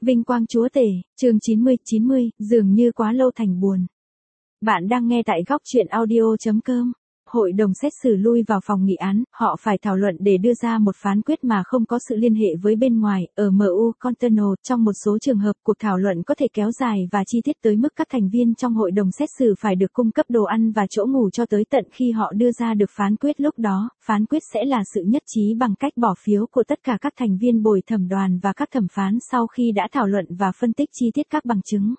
Vinh quang chúa tể, chương 90, dường như quá lâu thành buồn. Bạn đang nghe tại góc truyện audio.com. Hội đồng xét xử lui vào phòng nghị án, họ phải thảo luận để đưa ra một phán quyết mà không có sự liên hệ với bên ngoài. Ở MU Conterno, trong một số trường hợp, cuộc thảo luận có thể kéo dài và chi tiết tới mức các thành viên trong hội đồng xét xử phải được cung cấp đồ ăn và chỗ ngủ cho tới tận khi họ đưa ra được phán quyết. Lúc đó, phán quyết sẽ là sự nhất trí bằng cách bỏ phiếu của tất cả các thành viên bồi thẩm đoàn và các thẩm phán sau khi đã thảo luận và phân tích chi tiết các bằng chứng.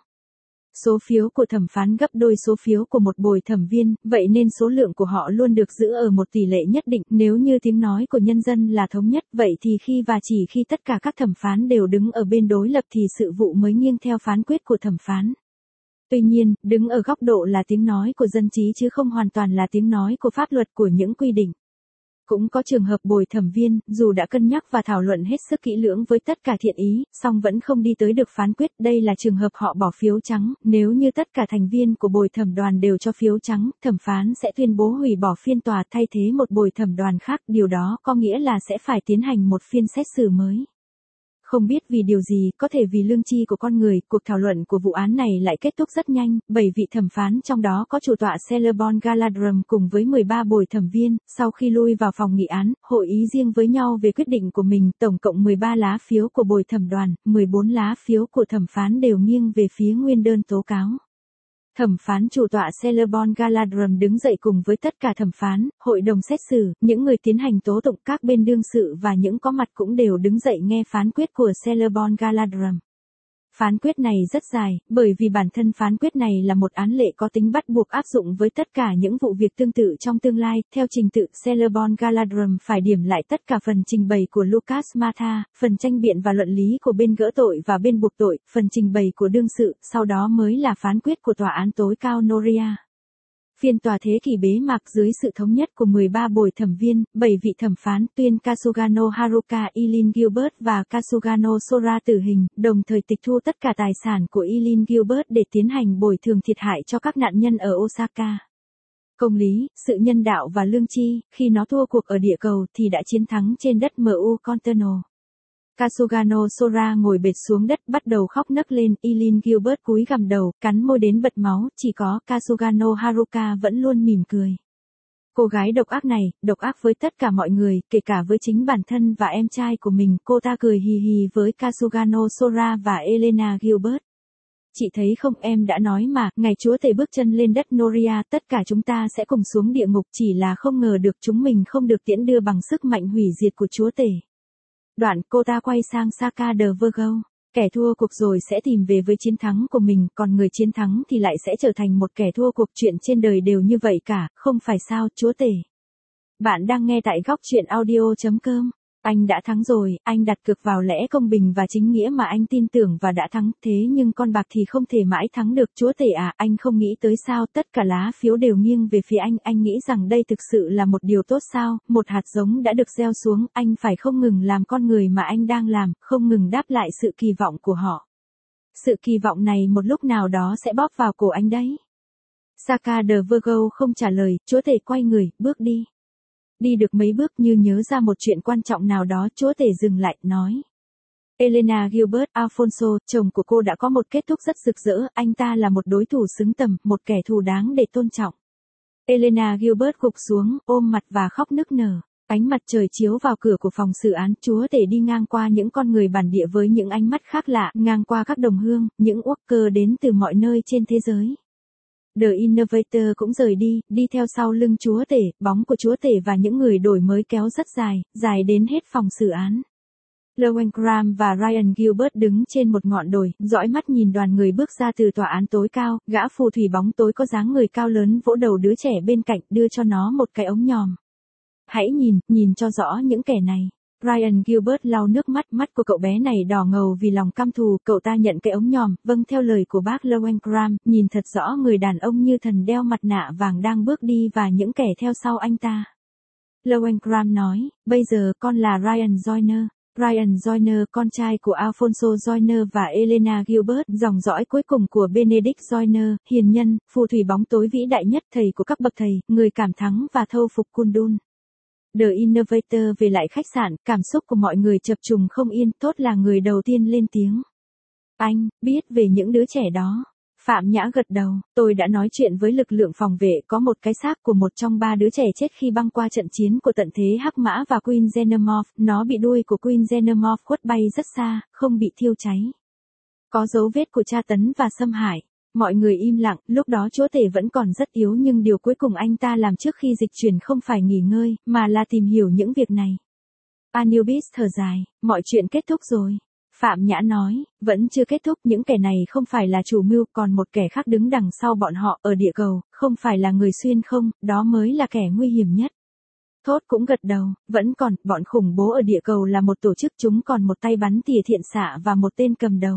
Số phiếu của thẩm phán gấp đôi số phiếu của một bồi thẩm viên, vậy nên số lượng của họ luôn được giữ ở một tỷ lệ nhất định. Nếu như tiếng nói của nhân dân là thống nhất, vậy thì khi và chỉ khi tất cả các thẩm phán đều đứng ở bên đối lập thì sự vụ mới nghiêng theo phán quyết của thẩm phán. Tuy nhiên, đứng ở góc độ là tiếng nói của dân trí chứ không hoàn toàn là tiếng nói của pháp luật của những quy định. Cũng có trường hợp bồi thẩm viên, dù đã cân nhắc và thảo luận hết sức kỹ lưỡng với tất cả thiện ý, song vẫn không đi tới được phán quyết. Đây là trường hợp họ bỏ phiếu trắng. Nếu như tất cả thành viên của bồi thẩm đoàn đều cho phiếu trắng, thẩm phán sẽ tuyên bố hủy bỏ phiên tòa thay thế một bồi thẩm đoàn khác. Điều đó có nghĩa là sẽ phải tiến hành một phiên xét xử mới. Không biết vì điều gì, có thể vì lương tri của con người, cuộc thảo luận của vụ án này lại kết thúc rất nhanh, 7 vị thẩm phán trong đó có chủ tọa Celebon Galadrim cùng với 13 bồi thẩm viên. Sau khi lui vào phòng nghị án, hội ý riêng với nhau về quyết định của mình. Tổng cộng 13 lá phiếu của bồi thẩm đoàn, 14 lá phiếu của thẩm phán đều nghiêng về phía nguyên đơn tố cáo. Thẩm phán chủ tọa Celebon Galadrim đứng dậy cùng với tất cả thẩm phán, hội đồng xét xử, những người tiến hành tố tụng, các bên đương sự và những có mặt cũng đều đứng dậy nghe phán quyết của Celebon Galadrim. Phán quyết này rất dài, bởi vì bản thân phán quyết này là một án lệ có tính bắt buộc áp dụng với tất cả những vụ việc tương tự trong tương lai. Theo trình tự, Celebon Galadrim phải điểm lại tất cả phần trình bày của Lucas Matha, phần tranh biện và luận lý của bên gỡ tội và bên buộc tội, phần trình bày của đương sự, sau đó mới là phán quyết của tòa án tối cao Noria. Phiên tòa thế kỷ bế mạc dưới sự thống nhất của 13 bồi thẩm viên, 7 vị thẩm phán tuyên Kasugano Haruka Eileen Gilbert và Kasugano Sora tử hình, đồng thời tịch thu tất cả tài sản của Eileen Gilbert để tiến hành bồi thường thiệt hại cho các nạn nhân ở Osaka. Công lý, sự nhân đạo và lương tri, khi nó thua cuộc ở địa cầu thì đã chiến thắng trên đất MU Conterno. Kasugano Sora ngồi bệt xuống đất bắt đầu khóc nấc lên, Eileen Gilbert cúi gằm đầu, cắn môi đến bật máu, chỉ có Kasugano Haruka vẫn luôn mỉm cười. Cô gái độc ác này, độc ác với tất cả mọi người, kể cả với chính bản thân và em trai của mình. Cô ta cười hì hì với Kasugano Sora và Elena Gilbert. Chị thấy không, em đã nói mà, ngày chúa tể bước chân lên đất Noria, tất cả chúng ta sẽ cùng xuống địa ngục, chỉ là không ngờ được chúng mình không được tiễn đưa bằng sức mạnh hủy diệt của chúa tể. Đoạn cô ta quay sang Saka de Virgo. Kẻ thua cuộc rồi sẽ tìm về với chiến thắng của mình, còn người chiến thắng thì lại sẽ trở thành một kẻ thua cuộc. Chuyện trên đời đều như vậy cả, không phải sao, chúa tể? Bạn đang nghe tại góc truyện audio.com. Anh đã thắng rồi, anh đặt cược vào lẽ công bình và chính nghĩa mà anh tin tưởng và đã thắng, thế nhưng con bạc thì không thể mãi thắng được. Chúa tể à, anh không nghĩ tới sao, tất cả lá phiếu đều nghiêng về phía anh nghĩ rằng đây thực sự là một điều tốt sao, một hạt giống đã được gieo xuống, anh phải không ngừng làm con người mà anh đang làm, không ngừng đáp lại sự kỳ vọng của họ. Sự kỳ vọng này một lúc nào đó sẽ bóp vào cổ anh đấy. Saka de Virgo không trả lời, chúa tể quay người, bước đi. Đi được mấy bước như nhớ ra một chuyện quan trọng nào đó, chúa tể dừng lại, nói. Elena Gilbert, Alfonso, chồng của cô đã có một kết thúc rất rực rỡ, anh ta là một đối thủ xứng tầm, một kẻ thù đáng để tôn trọng. Elena Gilbert gục xuống, ôm mặt và khóc nức nở. Ánh mặt trời chiếu vào cửa của phòng xử án, chúa tể đi ngang qua những con người bản địa với những ánh mắt khác lạ, ngang qua các đồng hương, những worker đến từ mọi nơi trên thế giới. The Innovator cũng rời đi theo sau lưng chúa tể, bóng của chúa tể và những người đổi mới kéo rất dài đến hết phòng xử án. Lohengrin và Ryan Gilbert đứng trên một ngọn đồi, dõi mắt nhìn đoàn người bước ra từ tòa án tối cao. Gã phù thủy bóng tối có dáng người cao lớn vỗ đầu đứa trẻ bên cạnh, đưa cho nó một cái ống nhòm. Hãy nhìn cho rõ những kẻ này. Ryan Gilbert lau nước mắt của cậu bé này đỏ ngầu vì lòng căm thù. Cậu ta nhận cái ống nhòm, vâng theo lời của bác Lohengrin, nhìn thật rõ người đàn ông như thần đeo mặt nạ vàng đang bước đi và những kẻ theo sau anh ta. Lohengrin nói, bây giờ con là Ryan Joyner. Ryan Joyner, con trai của Alfonso Joyner và Elena Gilbert, dòng dõi cuối cùng của Benedict Joyner, hiền nhân, phù thủy bóng tối vĩ đại nhất, thầy của các bậc thầy, người cảm thắng và thâu phục Kundun. The Innovator về lại khách sạn, cảm xúc của mọi người chập trùng không yên, Tốt là người đầu tiên lên tiếng. Anh, biết về những đứa trẻ đó. Phạm Nhã gật đầu, tôi đã nói chuyện với lực lượng phòng vệ, có một cái xác của một trong 3 đứa trẻ chết khi băng qua trận chiến của tận thế Hắc Mã và Queen Xenomorph, nó bị đuôi của Queen Xenomorph khuất bay rất xa, không bị thiêu cháy. Có dấu vết của tra tấn và xâm hại. Mọi người im lặng, lúc đó chúa tể vẫn còn rất yếu nhưng điều cuối cùng anh ta làm trước khi dịch chuyển không phải nghỉ ngơi, mà là tìm hiểu những việc này. Anubis thở dài, mọi chuyện kết thúc rồi. Phạm Nhã nói, vẫn chưa kết thúc, những kẻ này không phải là chủ mưu, còn một kẻ khác đứng đằng sau bọn họ ở địa cầu, không phải là người xuyên không, đó mới là kẻ nguy hiểm nhất. Thốt cũng gật đầu, vẫn còn, bọn khủng bố ở địa cầu là một tổ chức, chúng còn một tay bắn tỉa thiện xạ và một tên cầm đầu.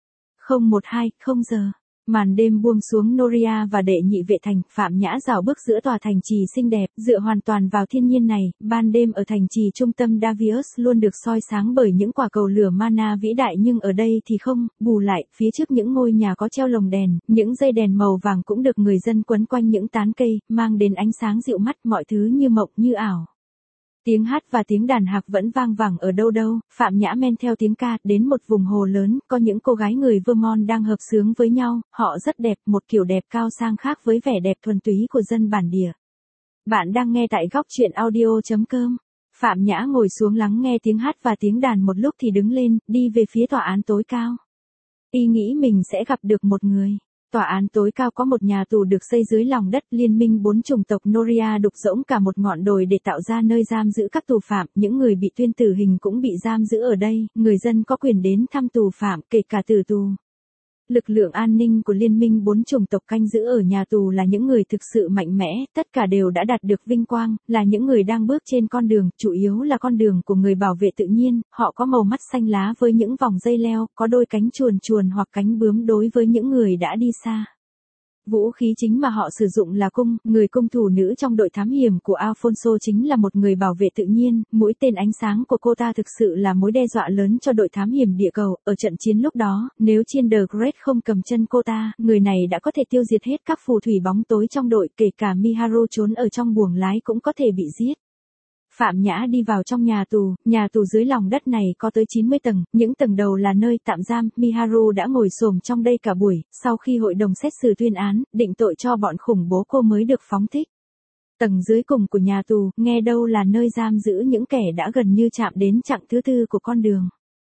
012, giờ. Màn đêm buông xuống Noria và đệ nhị vệ thành, Phạm Nhã rảo bước giữa tòa thành trì xinh đẹp, dựa hoàn toàn vào thiên nhiên này, ban đêm ở thành trì trung tâm Davius luôn được soi sáng bởi những quả cầu lửa mana vĩ đại nhưng ở đây thì không, bù lại, phía trước những ngôi nhà có treo lồng đèn, những dây đèn màu vàng cũng được người dân quấn quanh những tán cây, mang đến ánh sáng dịu mắt, mọi thứ như mộng như ảo. Tiếng hát và tiếng đàn hạc vẫn vang vẳng ở đâu đâu, Phạm Nhã men theo tiếng ca, đến một vùng hồ lớn, có những cô gái người Vermont đang hợp xướng với nhau, họ rất đẹp, một kiểu đẹp cao sang khác với vẻ đẹp thuần túy của dân bản địa. Bạn đang nghe tại góc truyện audio.com. Phạm Nhã ngồi xuống lắng nghe tiếng hát và tiếng đàn một lúc thì đứng lên, đi về phía tòa án tối cao. Y nghĩ mình sẽ gặp được một người. Tòa án tối cao có một nhà tù được xây dưới lòng đất, liên minh 4 chủng tộc Noria đục rỗng cả một ngọn đồi để tạo ra nơi giam giữ các tù phạm, những người bị tuyên tử hình cũng bị giam giữ ở đây, người dân có quyền đến thăm tù phạm, kể cả tử tù. Lực lượng an ninh của liên minh 4 chủng tộc canh giữ ở nhà tù là những người thực sự mạnh mẽ, tất cả đều đã đạt được vinh quang, là những người đang bước trên con đường, chủ yếu là con đường của người bảo vệ tự nhiên, họ có màu mắt xanh lá với những vòng dây leo, có đôi cánh chuồn chuồn hoặc cánh bướm đối với những người đã đi xa. Vũ khí chính mà họ sử dụng là cung, người cung thủ nữ trong đội thám hiểm của Alfonso chính là một người bảo vệ tự nhiên, mũi tên ánh sáng của cô ta thực sự là mối đe dọa lớn cho đội thám hiểm địa cầu, ở trận chiến lúc đó, nếu Chiên The Great không cầm chân cô ta, người này đã có thể tiêu diệt hết các phù thủy bóng tối trong đội, kể cả Miharu trốn ở trong buồng lái cũng có thể bị giết. Phạm Nhã đi vào trong nhà tù dưới lòng đất này có tới 90 tầng, những tầng đầu là nơi tạm giam, Miharu đã ngồi xổm trong đây cả buổi, sau khi hội đồng xét xử tuyên án, định tội cho bọn khủng bố cô mới được phóng thích. Tầng dưới cùng của nhà tù, nghe đâu là nơi giam giữ những kẻ đã gần như chạm đến chặng thứ tư của con đường.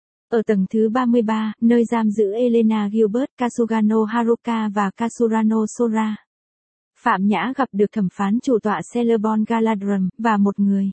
Ở tầng thứ 33, nơi giam giữ Elena Gilbert, Kasugano Haruka và Kasurano Sora. Phạm Nhã gặp được thẩm phán chủ tọa Celebon Galadrim, và một người.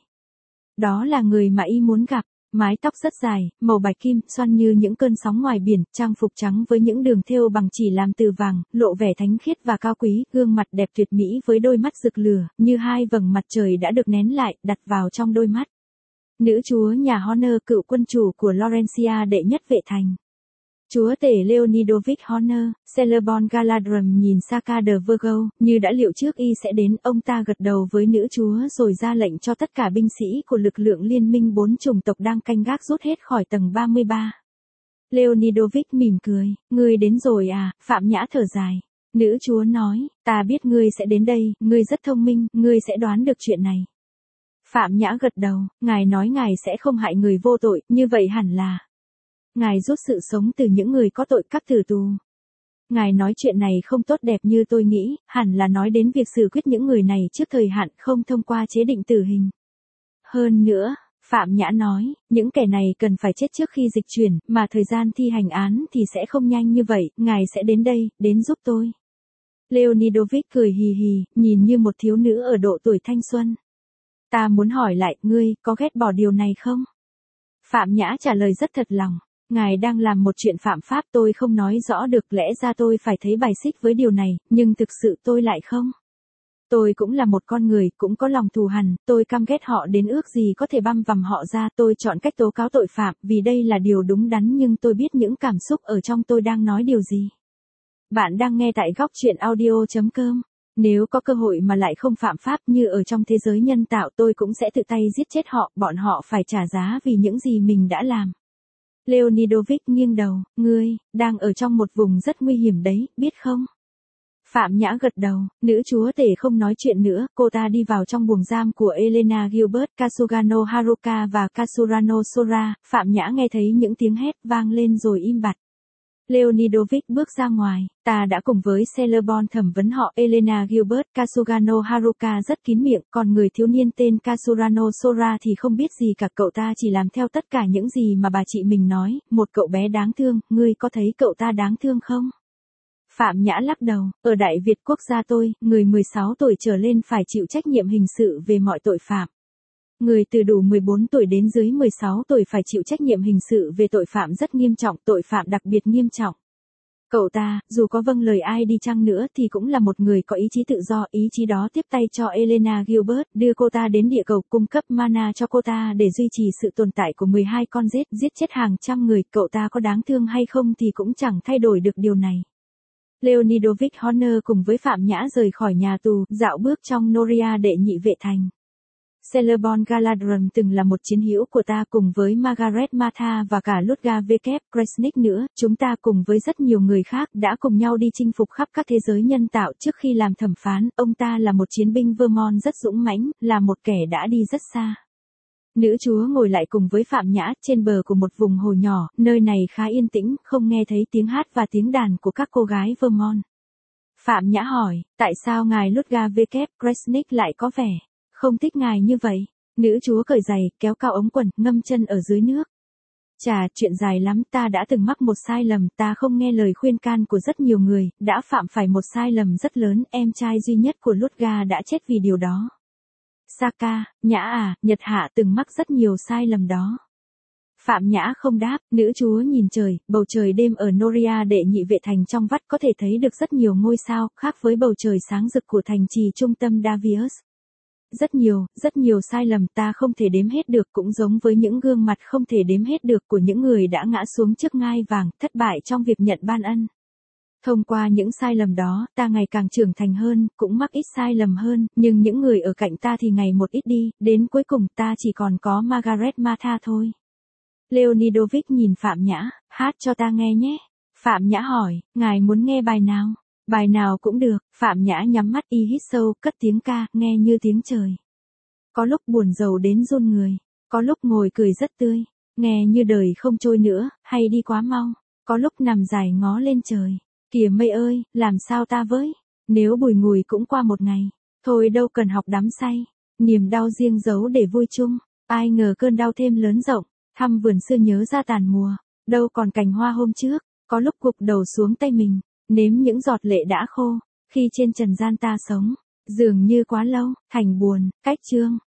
Đó là người mà y muốn gặp, mái tóc rất dài, màu bạch kim, xoăn như những cơn sóng ngoài biển, trang phục trắng với những đường thêu bằng chỉ làm từ vàng, lộ vẻ thánh khiết và cao quý, gương mặt đẹp tuyệt mỹ với đôi mắt rực lửa, như hai vầng mặt trời đã được nén lại, đặt vào trong đôi mắt. Nữ chúa nhà Honor, cựu quân chủ của Laurentia đệ nhất vệ thành. Chúa tể Leonidovic Honor, Celebon Galadrim nhìn Saka the Virgo, như đã liệu trước y sẽ đến, ông ta gật đầu với nữ chúa rồi ra lệnh cho tất cả binh sĩ của lực lượng liên minh 4 chủng tộc đang canh gác rút hết khỏi tầng 33. Leonidovic mỉm cười, ngươi đến rồi à, Phạm Nhã thở dài. Nữ chúa nói, ta biết ngươi sẽ đến đây, ngươi rất thông minh, ngươi sẽ đoán được chuyện này. Phạm Nhã gật đầu, ngài nói ngài sẽ không hại người vô tội, như vậy hẳn là. Ngài rút sự sống từ những người có tội, các tử tù. Ngài nói chuyện này không tốt đẹp như tôi nghĩ, hẳn là nói đến việc xử quyết những người này trước thời hạn không thông qua chế định tử hình. Hơn nữa, Phạm Nhã nói, những kẻ này cần phải chết trước khi dịch chuyển, mà thời gian thi hành án thì sẽ không nhanh như vậy, ngài sẽ đến đây, đến giúp tôi. Leonidovic cười hì hì, nhìn như một thiếu nữ ở độ tuổi thanh xuân. Ta muốn hỏi lại, ngươi, có ghét bỏ điều này không? Phạm Nhã trả lời rất thật lòng. Ngài đang làm một chuyện phạm pháp, tôi không nói rõ được, lẽ ra tôi phải thấy bài xích với điều này, nhưng thực sự tôi lại không. Tôi cũng là một con người, cũng có lòng thù hằn, tôi căm ghét họ đến ước gì có thể băm vằm họ ra, tôi chọn cách tố cáo tội phạm, vì đây là điều đúng đắn, nhưng tôi biết những cảm xúc ở trong tôi đang nói điều gì. Bạn đang nghe tại góc truyện audio.com. Nếu có cơ hội mà lại không phạm pháp như ở trong thế giới nhân tạo, tôi cũng sẽ tự tay giết chết họ, bọn họ phải trả giá vì những gì mình đã làm. Leonidovic nghiêng đầu, ngươi, đang ở trong một vùng rất nguy hiểm đấy, biết không? Phạm Nhã gật đầu, nữ chúa tể không nói chuyện nữa, cô ta đi vào trong buồng giam của Elena Gilbert, Kasugano Haruka và Kasurano Sora, Phạm Nhã nghe thấy những tiếng hét vang lên rồi im bặt. Leonidovic bước ra ngoài, ta đã cùng với Celebon thẩm vấn họ Elena Gilbert Kasugano Haruka rất kín miệng, còn người thiếu niên tên Kasurano Sora thì không biết gì cả, cậu ta chỉ làm theo tất cả những gì mà bà chị mình nói, một cậu bé đáng thương, ngươi có thấy cậu ta đáng thương không? Phạm Nhã lắc đầu, ở Đại Việt quốc gia tôi, người 16 tuổi trở lên phải chịu trách nhiệm hình sự về mọi tội phạm. Người từ đủ 14 tuổi đến dưới 16 tuổi phải chịu trách nhiệm hình sự về tội phạm rất nghiêm trọng, tội phạm đặc biệt nghiêm trọng. Cậu ta, dù có vâng lời ai đi chăng nữa thì cũng là một người có ý chí tự do, ý chí đó tiếp tay cho Elena Gilbert, đưa cô ta đến địa cầu, cung cấp mana cho cô ta để duy trì sự tồn tại của 12 con rết, giết chết hàng trăm người, cậu ta có đáng thương hay không thì cũng chẳng thay đổi được điều này. Leonidovic Horner cùng với Phạm Nhã rời khỏi nhà tù, dạo bước trong Noria đệ nhị vệ thành. Celebon Galadrim từng là một chiến hữu của ta cùng với Margaret Matha và cả Ludga V. Kresnik nữa, chúng ta cùng với rất nhiều người khác đã cùng nhau đi chinh phục khắp các thế giới nhân tạo trước khi làm thẩm phán, ông ta là một chiến binh Vermont rất dũng mãnh, là một kẻ đã đi rất xa. Nữ chúa ngồi lại cùng với Phạm Nhã trên bờ của một vùng hồ nhỏ, nơi này khá yên tĩnh, không nghe thấy tiếng hát và tiếng đàn của các cô gái Vermont. Phạm Nhã hỏi, tại sao ngài Ludga V. Kresnik lại có vẻ không thích ngài như vậy? Nữ chúa cởi giày, kéo cao ống quần, ngâm chân ở dưới nước. Chà, chuyện dài lắm, ta đã từng mắc một sai lầm, ta không nghe lời khuyên can của rất nhiều người, đã phạm phải một sai lầm rất lớn, em trai duy nhất của Ludga đã chết vì điều đó. Saka, Nhã à, Nhật Hạ từng mắc rất nhiều sai lầm đó. Phạm Nhã không đáp, nữ chúa nhìn trời, bầu trời đêm ở Noria đệ nhị vệ thành trong vắt có thể thấy được rất nhiều ngôi sao, khác với bầu trời sáng rực của thành trì trung tâm Davius. Rất nhiều sai lầm ta không thể đếm hết được, cũng giống với những gương mặt không thể đếm hết được của những người đã ngã xuống trước ngai vàng, thất bại trong việc nhận ban ân. Thông qua những sai lầm đó, ta ngày càng trưởng thành hơn, cũng mắc ít sai lầm hơn, nhưng những người ở cạnh ta thì ngày một ít đi, đến cuối cùng ta chỉ còn có Margaret Matha thôi. Leonidovic nhìn Phạm Nhã, hát cho ta nghe nhé. Phạm Nhã hỏi, ngài muốn nghe bài nào? Bài nào cũng được. Phạm Nhã nhắm mắt y hít sâu, cất tiếng ca, nghe như tiếng trời. Có lúc buồn rầu đến run người, có lúc ngồi cười rất tươi, nghe như đời không trôi nữa, hay đi quá mau. Có lúc nằm dài ngó lên trời, kìa mây ơi, làm sao ta với? Nếu bùi ngùi cũng qua một ngày, thôi đâu cần học đắm say, niềm đau riêng giấu để vui chung. Ai ngờ cơn đau thêm lớn rộng, thăm vườn xưa nhớ ra tàn mùa, đâu còn cành hoa hôm trước. Có lúc gục đầu xuống tay mình, nếm những giọt lệ đã khô, khi trên trần gian ta sống, dường như quá lâu, thành buồn, cách chương.